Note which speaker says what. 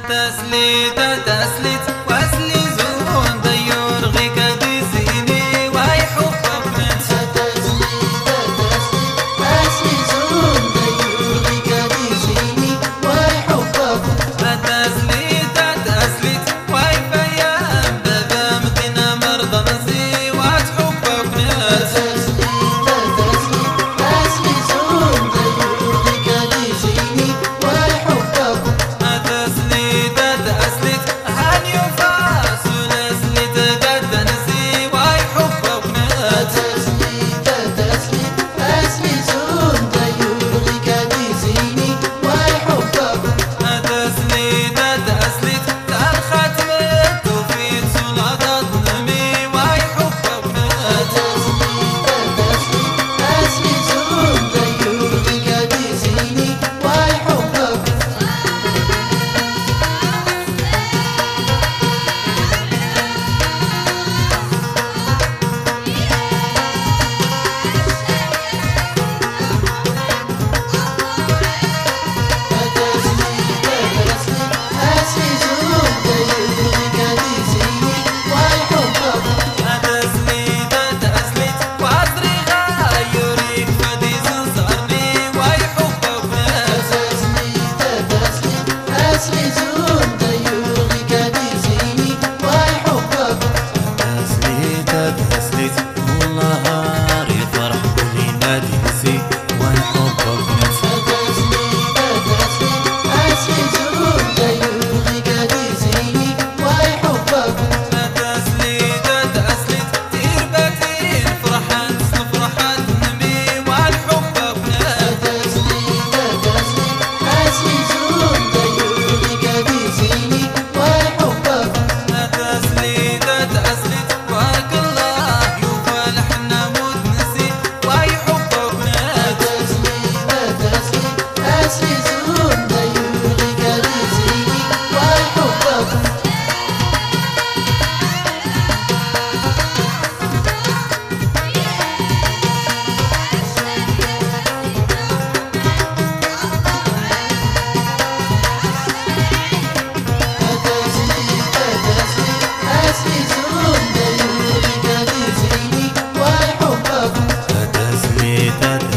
Speaker 1: تسليت تسليت واسلي زون ديور غيك ديزيني واي حبك نت
Speaker 2: تسليت تسليت واسلي زون ديور غيك ديزيني واي حبك
Speaker 1: تسليت تسليت واي فيام بابا مدينة مرضى نزي وات حبك نت
Speaker 2: تسليت تسليت واسلي زون ديور غيك ديزيني واي حبك
Speaker 1: تسليت تسليت هاني وفاس ونسليت قد نسي واي حبك نت
Speaker 2: تسليت تسليت واسلي زون ديور غيك ديزيني واي حبك
Speaker 1: تسليت تسليت الختمت وفيت سلطات نمي واي حبك نت
Speaker 2: تسليت تسليت واسلي زون ديور غيك ديزيني واي حبك
Speaker 1: تسليت تسليت وعصري غايوريك فدي زنزرني واي حبك نت تسليت تسليت والنهار يفرح ولي نادي نسي واي حبك نت تسليت تسليت تيربتين فرحان فرحان نمي واي حبك نت تسليت تسليت بارك الله يفرح نموت نسي واي حبك نت تسليت